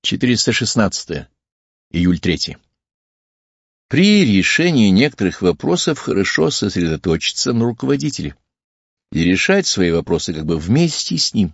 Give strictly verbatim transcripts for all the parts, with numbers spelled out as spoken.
четыреста шестнадцатое. Июль третий. При решении некоторых вопросов хорошо сосредоточиться на руководителе и решать свои вопросы как бы вместе с ним.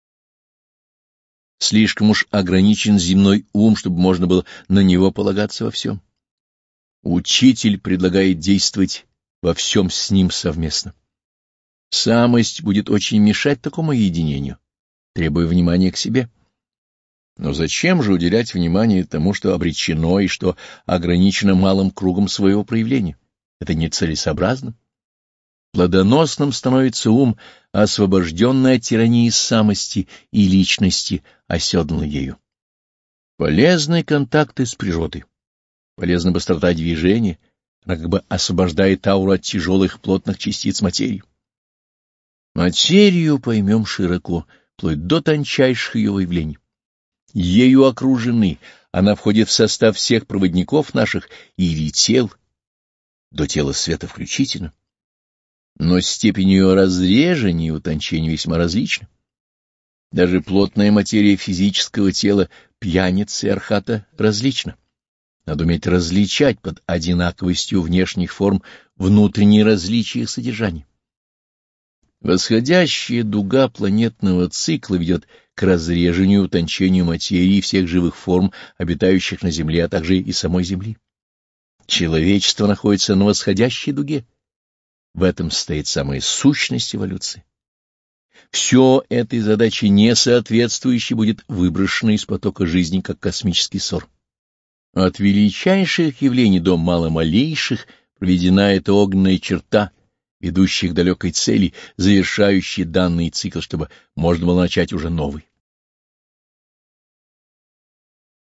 Слишком уж ограничен земной ум, чтобы можно было на него полагаться во всем. Учитель предлагает действовать во всем с ним совместно. Самость будет очень мешать такому единению, требуя внимания к себе. Но зачем же уделять внимание тому, что обречено и что ограничено малым кругом своего проявления? Это нецелесообразно. Плодоносным становится ум, освобожденный от тирании самости и личности, оседланный ею. Полезны контакты с природой, полезна быстрота движения, она как бы освобождает ауру от тяжелых плотных частиц материи. Материю поймем широко, вплоть до тончайших ее выявлений. Ею окружены, она входит в состав всех проводников наших или тел, до тела света включительно. Но степень ее разрежения и утончения весьма различна. Даже плотная материя физического тела пьяницы и архата различна. Надо уметь различать под одинаковостью внешних форм внутренние различия их содержания. Восходящая дуга планетного цикла ведет к разрежению и утончению материи всех живых форм, обитающих на Земле, а также и самой Земли. Человечество находится на восходящей дуге. В этом состоит самая сущность эволюции. Все этой задаче несоответствующей будет выброшено из потока жизни, как космический ссор. От величайших явлений до маломалейших проведена эта огненная черта, ведущая к далекой цели, завершающая данный цикл, чтобы можно было начать уже новый.